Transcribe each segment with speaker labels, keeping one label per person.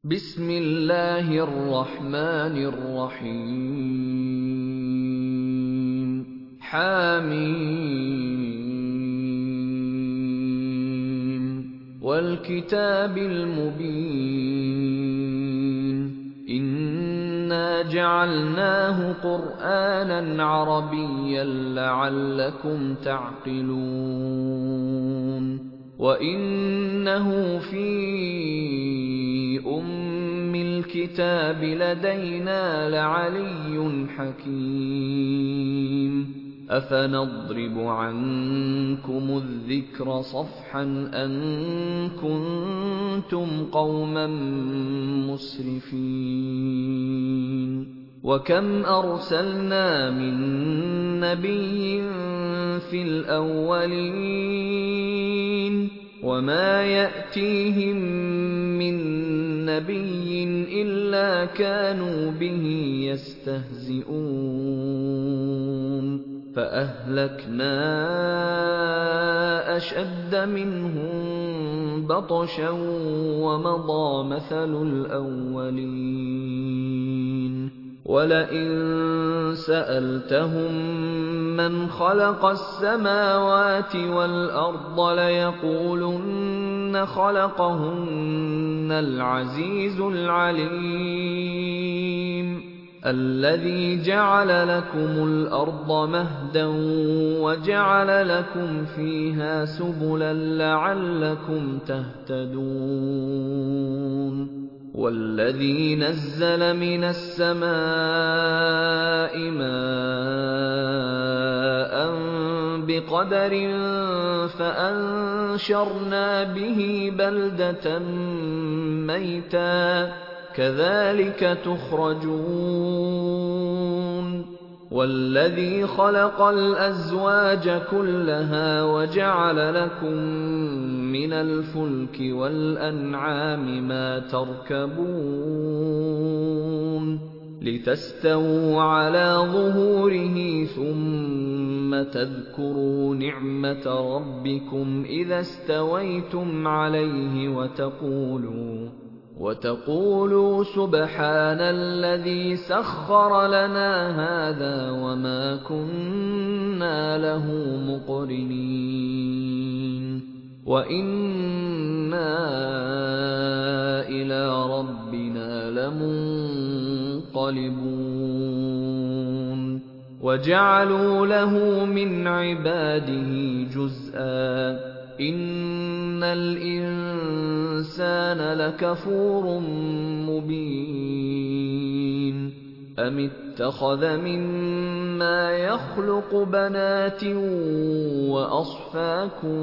Speaker 1: بسم الله الرحمن الرحيم حميم والكتاب المبين إنا جعلناه قرآنا عربيا لعلكم تعقلون وإنه في أم الكتاب لدينا لعلي حكيم أفنضرب عنكم الذكر صفحا أن كنتم قوما مسرفين وكم أرسلنا من نبي في الأولين وما يأتيهم من نبي إلا كانوا به يستهزئون فأهلكنا أشد منهم بطشا ومضى مثل الأولين ولئن سألتهم من خلق السماوات والأرض ليقولن خلقهن العزيز العليم الذي جعل لكم الأرض مهدا وجعل لكم فيها سبلا لعلكم تهتدون والذي نزل من السماء ماء بقدر فأنشرنا به بلدة ميتا كذلك تخرجون والذي خلق الأزواج كلها وجعل لكم من الفلك والأنعام ما تركبون لتستووا على ظهوره ثم تذكروا نعمة ربكم إذا استويتم عليه وتقولوا سبحان الذي سخر لنا هذا وما كنا له مقرنين وإنا إلى ربنا لمنقلبون وجعلوا له من عباده جزءا إن الإنسان لكفور مبين أم اتخذ مما يخلق بنات وأصفاكم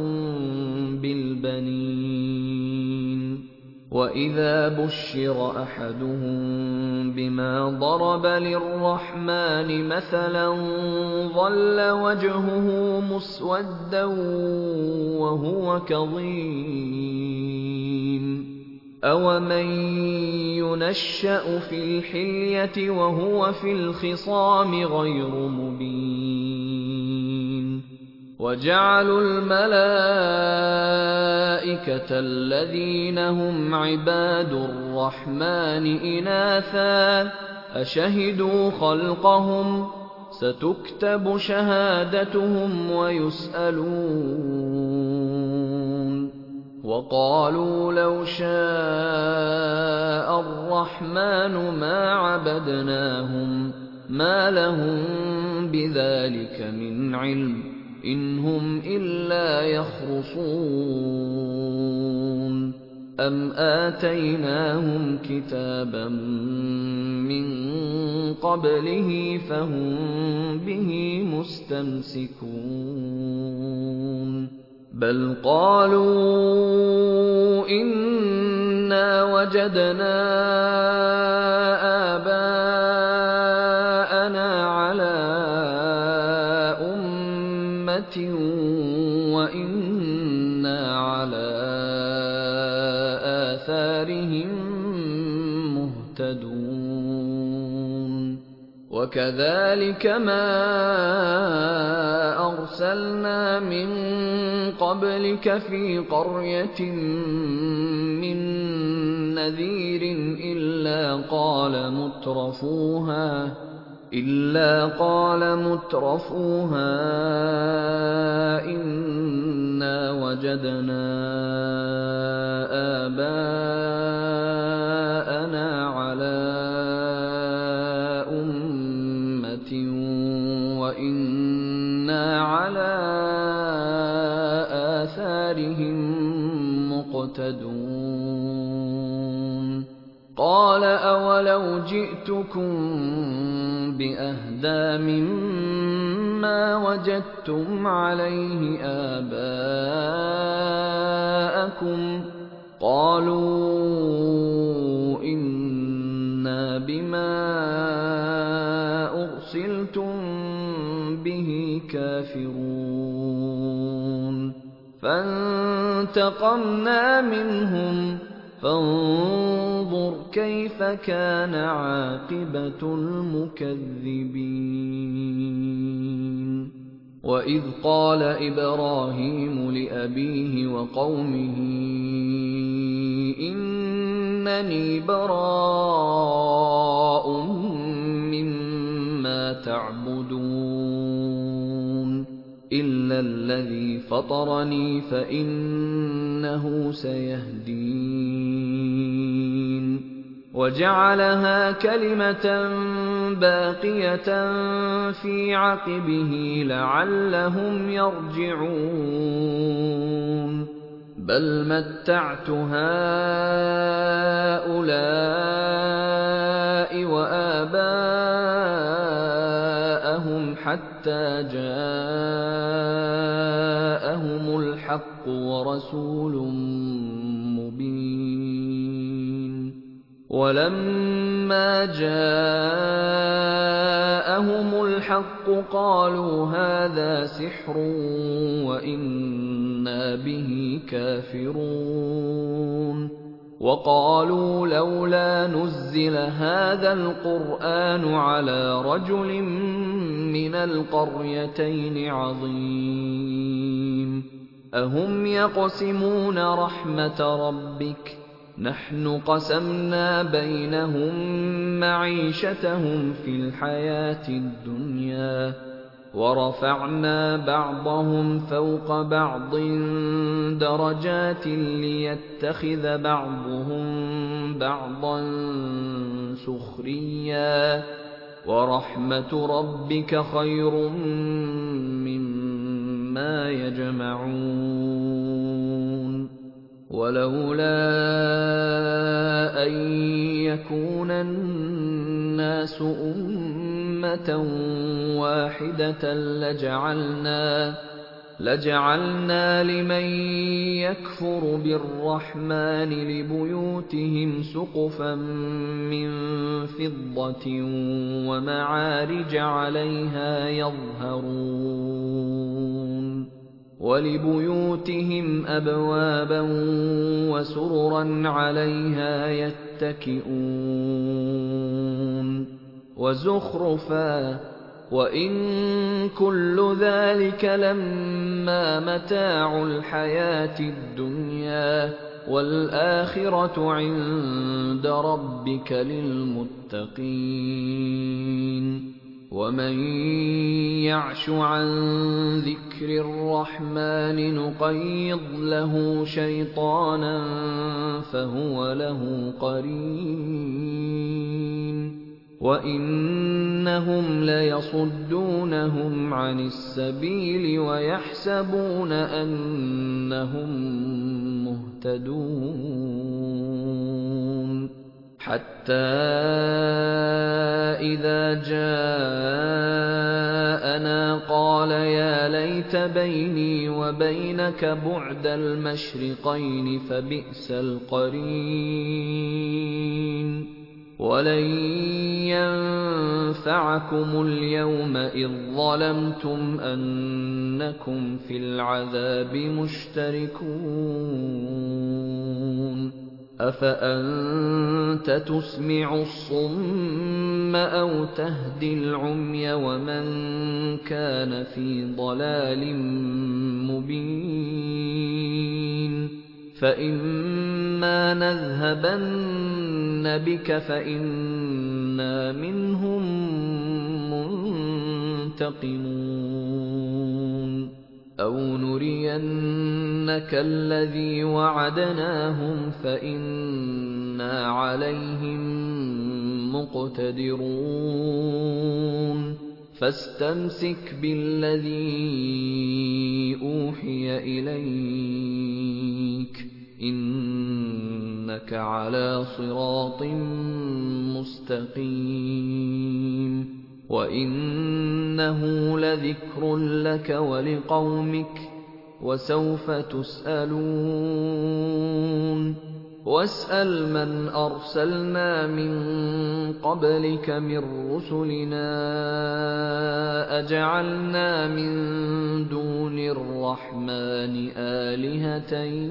Speaker 1: بالبنين وإذا بشر أحدهم بما ضرب للرحمن مثلا ظل وجهه مسودا وهو كظيم أومن ينشأ في الحلية وهو في الخصام غير مبين وجعلوا الملائكة الذين هم عباد الرحمن إناثا أشهدوا خلقهم ستكتب شهادتهم ويسألون وقالوا لو شاء الرحمن ما عبدناهم ما لهم بذلك من علم إن هم إلا يخرصون أم آتيناهم كتابا من قبله فهم به مستمسكون بل قالوا إنا وجدنا آباءنا على وإنا على آثارهم مهتدون وَكَذَٰلِكَ مَا أَرْسَلْنَا مِن قَبْلِكَ فِي قَرْيَةٍ مِّن نَّذِيرٍ إِلَّا قَالَ مُتْرَفُوهَا إِنَّا وَجَدْنَا آبَاءَنَا عَلَىٰ أُمَّةٍ وَإِنَّا عَلَىٰ آثَارِهِم مُّقْتَدُونَ قَالَ أَوَلَوْ جِئْتُكُم بِأَهْدَىٰ مِمَّا وَجَدتُّمْ عَلَيْهِ آبَاءَكُمْ ۖ قَالُوا إِنَّا بِمَا أُرْسِلْتُم بِهِ كَافِرُونَ فَانتَقَمْنَا مِنْهُمْ فانظُرْ كَيْفَ كَانَ عَاقِبَةُ الْمُكَذِّبِينَ وَإِذْ قَالَ إِبْرَاهِيمُ لِأَبِيهِ وَقَوْمِهِ إِنَّنِي بَرَاءٌ مِّمَّا تَعْبُدُونَ إِلَّا الَّذِي فَطَرَنِي فَإِنَّهُ سَيَهْدِينِ وَجَعَلَهَا كَلِمَةً بَاقِيَةً فِي عَقِبِهِ لَعَلَّهُمْ يَرْجِعُونَ بَلْ مَتَّعْتُ هَٰؤُلَاءِ وَآبَاءَهُمْ حَتَّىٰ جَاءَهُمُ الْحَقُّ وَرَسُولٌ مُّبِينٌ وَلَمَّا جَاءَهُمُ الْحَقُّ قَالُوا هَٰذَا سِحْرٌ وَإِنَّا بِهِ كَافِرُونَ وَقَالُوا لَوْلَا نُزِّلَ هَٰذَا الْقُرْآنُ عَلَىٰ رَجُلٍ مِّنَ الْقَرْيَتَيْنِ عَظِيمٍ أَهُمْ يَقْسِمُونَ رَحْمَةَ رَبِّكَ نَحْنُ قَسَمْنَا بَيْنَهُم مَّعِيشَتَهُمْ فِي الْحَيَاةِ الدُّنْيَا وَرَفَعْنَا بَعْضَهُمْ فَوْقَ بَعْضٍ دَرَجَاتٍ لِّيَتَّخِذَ بَعْضُهُم بَعْضًا سُخْرِيًّا وَرَحْمَةُ رَبِّكَ خَيْرٌ مِّمَّا يَجْمَعُونَ وَلَوْلَا أَن يَكُونَ النَّاسُ أُمَّةً وَاحِدَةً لَّجَعَلْنَا لِمَن يَكْفُرُ بِالرَّحْمَٰنِ لِبُيُوتِهِمْ سُقُفًا مِّن فِضَّةٍ وَمَعَارِجَ عَلَيْهَا يَظْهَرُونَ وَلِبُيُوتِهِمْ أَبْوَابًا وَسُرُرًا عَلَيْهَا يَتَّكِئُونَ وَزُخْرُفًا ۚ وَإِن كُلُّ ذَٰلِكَ لَمَّا مَتَاعُ الْحَيَاةِ الدُّنْيَا ۖ وَالْآخِرَةُ عِندَ رَبِّكَ لِلْمُتَّقِينَ وَمَن يَعْشُ عَن ذِكْرِ الرَّحْمَٰنِ نُقَيِّضْ لَهُ شَيْطَانًا فَهُوَ لَهُ قَرِينٌ وَإِنَّهُمْ لَيَصُدُّونَهُمْ عَنِ السَّبِيلِ وَيَحْسَبُونَ أَنَّهُم مُّهْتَدُونَ حَتَّىٰ إِذَا جَاءَنَا قَالَ يَا لَيْتَ بَيْنِي وَبَيْنَكَ بُعْدَ الْمَشْرِقَيْنِ فَبِئْسَ الْقَرِينُ وَلَن يَنفَعَكُمُ الْيَوْمَ إِذ ظَّلَمْتُمْ أَنَّكُمْ فِي الْعَذَابِ مُشْتَرِكُونَ أَفَأَنتُمْ أَنتَ تُسْمِعُ الصُّمَّ أَوْ تَهْدِي الْعُمْيَ وَمَن كَانَ فِي ضَلَالٍ مُّبِينٍ فَإِمَّا نَذْهَبَنَّ بِكَ فَإِنَّا مِنْهُم مُّنتَقِمُونَ أَوْ نُرِيَنَّكَ الَّذِي وَعَدْنَاهُمْ فَإِنَّا عَلَيْهِم مُّقْتَدِرُونَ فَاسْتَمْسِكْ بِالَّذِي أُوحِيَ إِلَيْكَ إِنَّكَ عَلَىٰ صِرَاطٍ مُّسْتَقِيمٍ وَإِنَّهُ لَذِكْرٌ لَّكَ وَلِقَوْمِكَ وَسَوْفَ تُسْأَلُونَ وَاسْأَلْ مَنْ أَرْسَلْنَا مِن قَبْلِكَ مِن رُّسُلِنَا أَجَعَلْنَا مِن دُونِ الرَّحْمَٰنِ آلِهَةً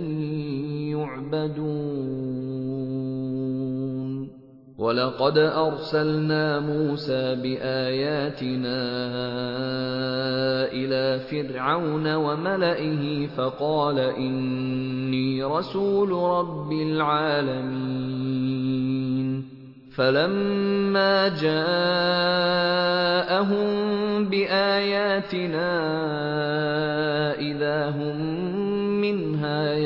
Speaker 1: يُعْبَدُونَ وَلَقَدْ أَرْسَلْنَا مُوسَىٰ بِآيَاتِنَا إِلَىٰ فِرْعَوْنَ وَمَلَئِهِ فَقَالَ إِنِّي رَسُولُ رَبِّ الْعَالَمِينَ فَلَمَّا جَاءَهُم بِآيَاتِنَا إِذَا هُم مِّنْهَا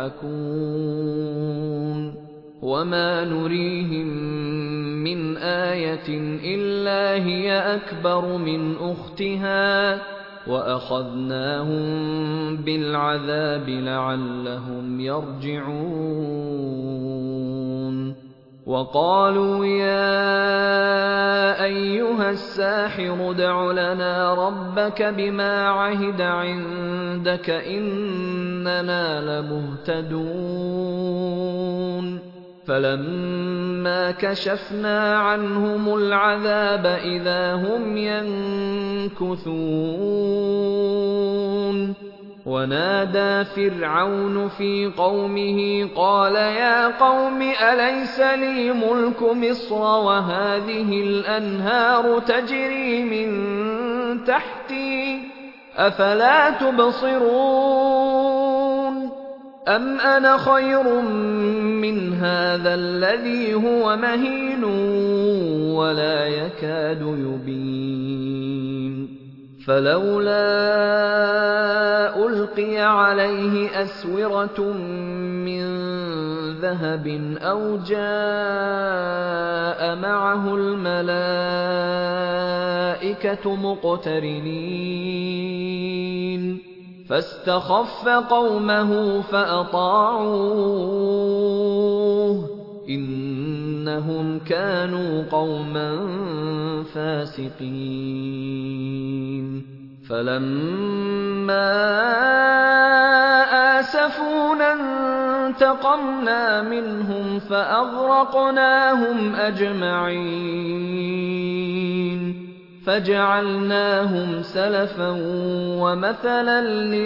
Speaker 1: يَضْحَكُونَ وَمَا نُرِيهِم مِّنْ آيَةٍ إِلَّا هِيَ أَكْبَرُ مِنْ أُخْتِهَا وَأَخَذْنَاهُم بِالْعَذَابِ لَعَلَّهُمْ يَرْجِعُونَ وَقَالُوا يَا أَيُّهَ السَّاحِرُ ادْعُ لَنَا رَبَّكَ بِمَا عَهِدَ عِندَكَ إِنَّنَا لَمُهْتَدُونَ فَلَمَّا كَشَفْنَا عَنْهُمُ الْعَذَابَ إِذَا هُمْ يَنكُثُونَ وَنَادَىٰ فِرْعَوْنُ فِي قَوْمِهِ قَالَ يَا قَوْمِ أَلَيْسَ لِي مُلْكُ مِصْرَ وَهَٰذِهِ الْأَنْهَارُ تَجْرِي مِن تَحْتِي أَفَلَا تُبْصِرُونَ أَمْ أَنَا خَيْرٌ مِّنْ هَٰذَا الَّذِي هُوَ مَهِينٌ وَلَا يَكَادُ يُبِينُ فَلَوْلَا أُلْقِيَ عَلَيْهِ أَسْوِرَةٌ مِّن ذَهَبٍ أَوْ جَاءَ مَعَهُ الْمَلَائِكَةُ مُقْتَرِنِينَ فَاسْتَخَفَّ قَوْمَهُ فَأَطَاعُوهُ إِنَّهُمْ كَانُوا قَوْمًا فَاسِقِينَ فَلَمَّا آسَفُونَا انتَقَمْنَا مِنْهُمْ فَأَغْرَقْنَاهُمْ أَجْمَعِينَ فَجَعَلْنَاهُمْ سَلَفًا وَمَثَلًا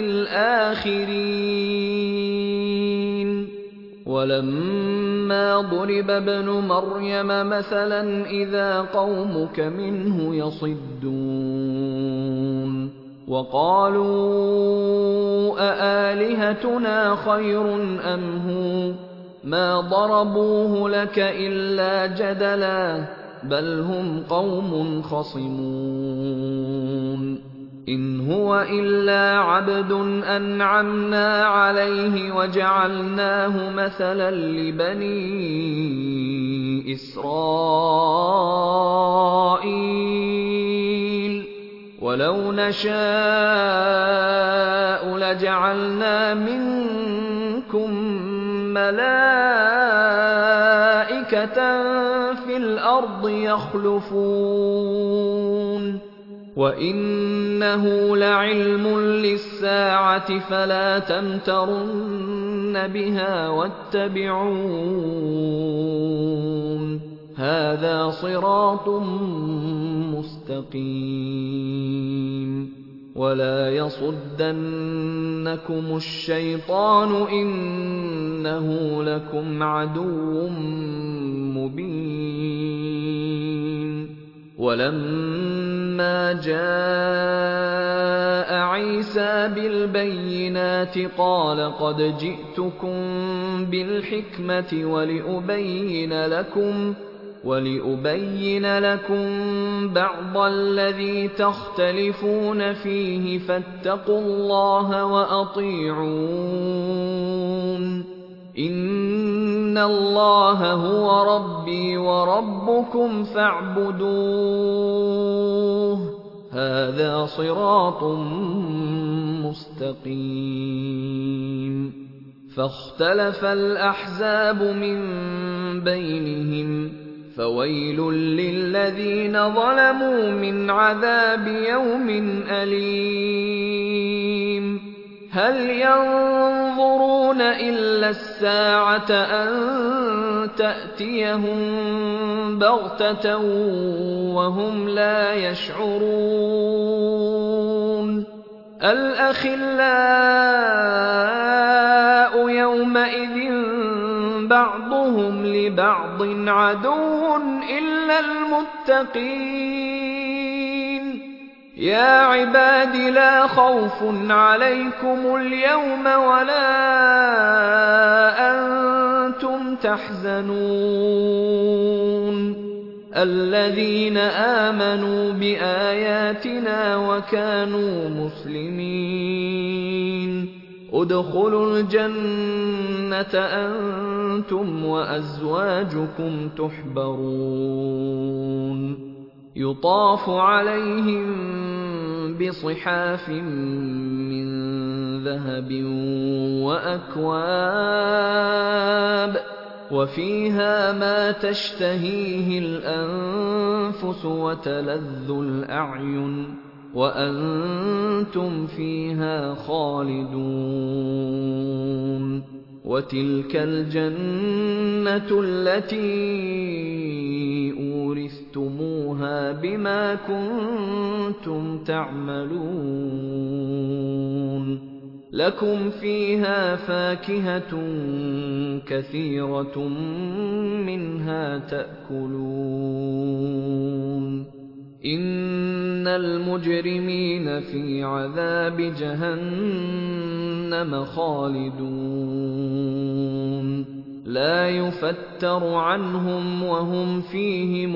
Speaker 1: لِّلْآخِرِينَ وَلَمَّا ضُرِبَ ابْنُ مَرْيَمَ مَثَلًا إِذَا قَوْمُكَ مِنْهُ يَصِدُّونَ وَقَالُوا أَآلِهَتُنَا خَيْرٌ أَمْ هُوَ مَا ضَرَبُوهُ لَكَ إِلَّا جَدَلًا بَلْ هُمْ قَوْمٌ خَصِمُونَ إِنْ هُوَ إِلَّا عَبْدٌ أَنْعَمْنَا عَلَيْهِ وَجَعَلْنَاهُ مَثَلًا لِّبَنِي إِسْرَائِيلَ وَلَوْ نَشَاءُ لَجَعَلْنَا مِنكُم مَّلَائِكَةً فِي الْأَرْضِ يَخْلُفُونَ وَإِنَّهُ لَعِلْمٌ لِّلسَّاعَةِ فَلَا تَمْتَرُنَّ بِهَا وَاتَّبِعُونِ هَٰذَا صِرَاطٌ مُّسْتَقِيمٌ وَلَا يَصُدَّنَّكُمُ الشَّيْطَانُ ۖ إِنَّهُ لَكُمْ عَدُوٌّ وَلَمَّا جَاءَ عِيسَىٰ بِالْبَيِّنَاتِ قَالَ قَدْ جِئْتُكُم بِالْحِكْمَةِ وَلِأُبَيِّنَ لَكُم بَعْضَ الَّذِي تَخْتَلِفُونَ فِيهِ فَاتَّقُوا اللَّهَ وَأَطِيعُونِ إِنَّ اللَّهَ هُوَ رَبِّي وَرَبُّكُمْ فَاعْبُدُوهُ ۚ هَٰذَا صِرَاطٌ مُّسْتَقِيمٌ فَاخْتَلَفَ الْأَحْزَابُ مِن بَيْنِهِمْ ۖ فَوَيْلٌ لِّلَّذِينَ ظَلَمُوا مِنْ عَذَابِ يَوْمٍ أَلِيمٍ هَلْ يَنظُرُونَ إِلَّا السَّاعَةَ أَن تَأْتِيَهُم بَغْتَةً وَهُمْ لَا يَشْعُرُونَ الْأَخِلَّاءُ يَوْمَئِذٍ بَعْضُهُمْ لِبَعْضٍ عَدُوٌّ إِلَّا الْمُتَّقِينَ يَا عِبَادِ لَا خَوْفٌ عَلَيْكُمُ الْيَوْمَ وَلَا أَنتُمْ تَحْزَنُونَ الَّذِينَ آمَنُوا بِآيَاتِنَا وَكَانُوا مُسْلِمِينَ ادْخُلُوا الْجَنَّةَ أَنتُمْ وَأَزْوَاجُكُمْ تُحْبَرُونَ يُطَافُ عَلَيْهِم بِصِحَافٍ مِّن ذَهَبٍ وَأَكْوَابٍ وَفِيهَا مَا تَشْتَهِيهِ الْأَنفُسُ وَتَلَذُّ الْأَعْيُنُ وَأَنتُمْ فِيهَا خَالِدُونَ وَتِلْكَ الْجَنَّةُ الَّتِي أُورِثْتُمُوهَا بِمَا كُنتُمْ تَعْمَلُونَ لَكُمْ فِيهَا فَاكِهَةٌ كَثِيرَةٌ مِّنْهَا تَأْكُلُونَ إِنَّ الْمُجْرِمِينَ فِي عَذَابِ جَهَنَّمَ خَالِدُونَ لَا يُفَتَّرُ عَنْهُمْ وَهُمْ فِيهِ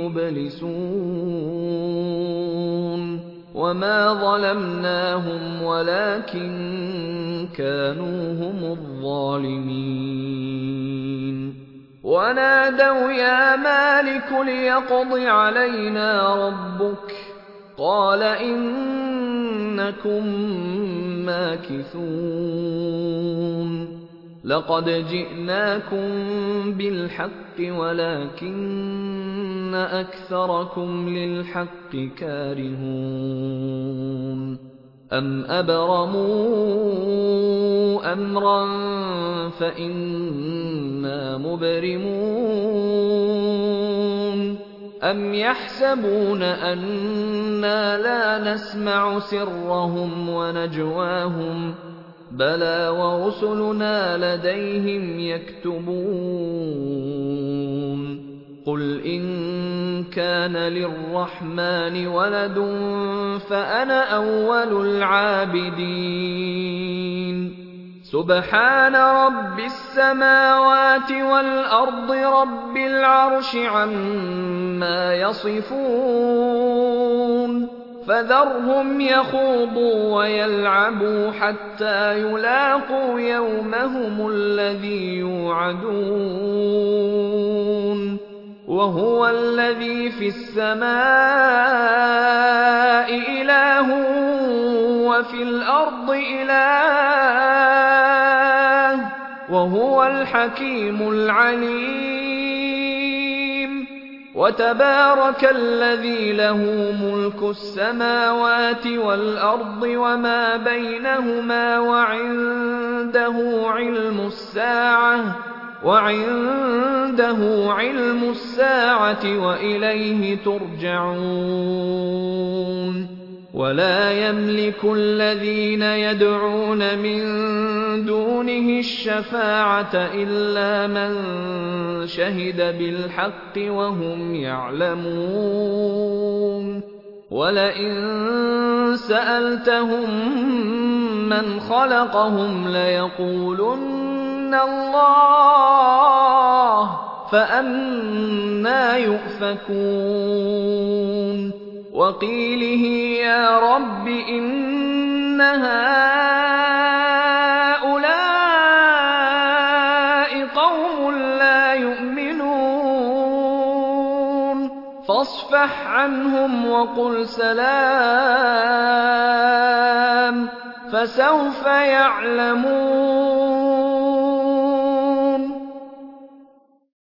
Speaker 1: مُبْلِسُونَ وَمَا ظَلَمْنَاهُمْ وَلَٰكِن كَانُوا هُمُ الظَّالِمِينَ وَنَادَوْا يَا مَالِكُ لِيَقْضِ عَلَيْنَا رَبُّكَ قَالَ إِنَّكُم مَّاكِثُونَ لَقَدْ جِئْنَاكُم بِالْحَقِّ وَلَٰكِنَّ أَكْثَرَكُمْ لِلْحَقِّ كَارِهُونَ أَمْ أَبْرَمُوا أَمْرًا فَإِنَّا مُبْرِمُونَ أَمْ يَحْسَبُونَ أَنَّا لَا نَسْمَعُ سِرَّهُمْ وَنَجْوَاهُم بَلَىٰ وَرُسُلُنَا لَدَيْهِمْ يَكْتُبُونَ قُلْ إِن كَانَ لِلرَّحْمَٰنِ وَلَدٌ فَأَنَا أَوَّلُ الْعَابِدِينَ سُبْحَانَ رَبِّ السَّمَاوَاتِ وَالْأَرْضِ رَبِّ الْعَرْشِ عَمَّا يَصِفُونَ فَذَرْهُمْ يَخُوضُوا وَيَلْعَبُوا حَتَّىٰ يُلَاقُوا يَوْمَهُمُ الَّذِي يُوعَدُونَ وَهُوَ الَّذِي فِي السَّمَاءِ إِلَٰهٌ وَفِي الْأَرْضِ إِلَٰهٌ وَهُوَ الْحَكِيمُ الْعَلِيمُ وَتَبَارَكَ الَّذِي لَهُ مُلْكُ السَّمَاوَاتِ وَالْأَرْضِ وَمَا بَيْنَهُمَا وَعِندَهُ عِلْمُ السَّاعَةِ وَإِلَيْهِ تُرْجَعُونَ ولا يملك الذين يدعون من دونه الشفاعة إلا من شهد بالحق وهم يعلمون ولئن سألتهم من خلقهم ليقولن الله فأنى يؤفكون وقيله يا رب إن هؤلاء قوم لا يؤمنون فاصفح عنهم وقل سلام فسوف يعلمون